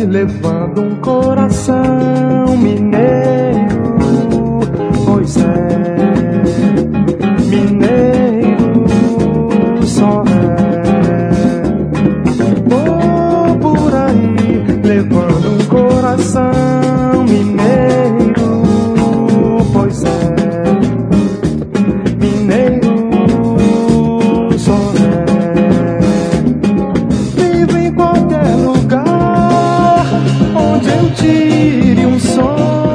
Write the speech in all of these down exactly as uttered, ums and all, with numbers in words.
levando um coração mineiro. Pois é, mineiro só é. Vou por aí levando um coração mineiro. Pois é, mineiro só é. Vivo em qualquer lugar onde eu tire um som,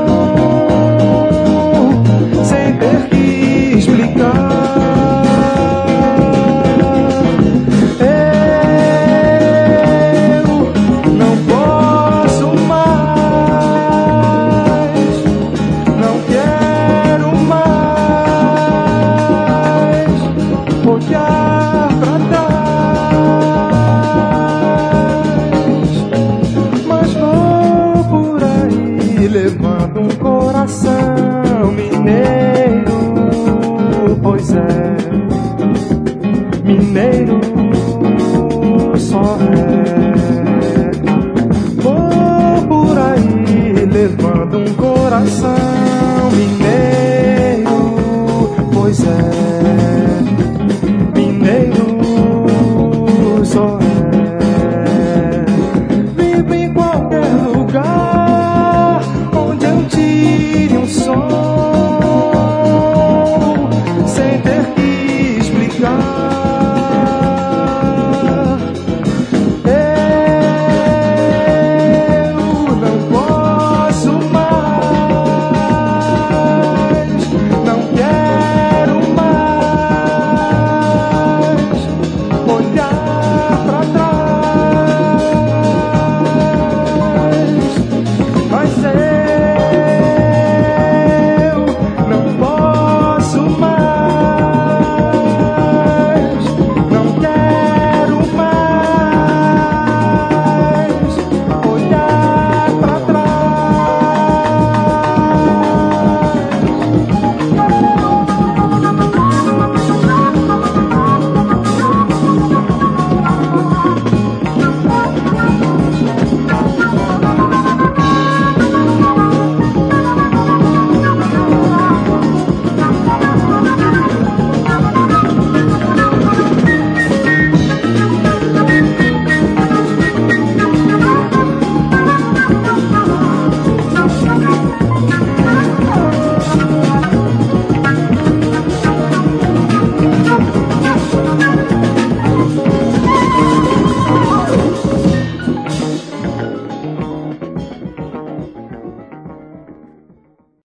sem ter que explicar. Eu não posso mais, não quero mais olhar pra trás, mas vou por aí levando um coração mineiro. Pois é, mineiro só é. Vou por aí levando um coração mineiro. Pois é.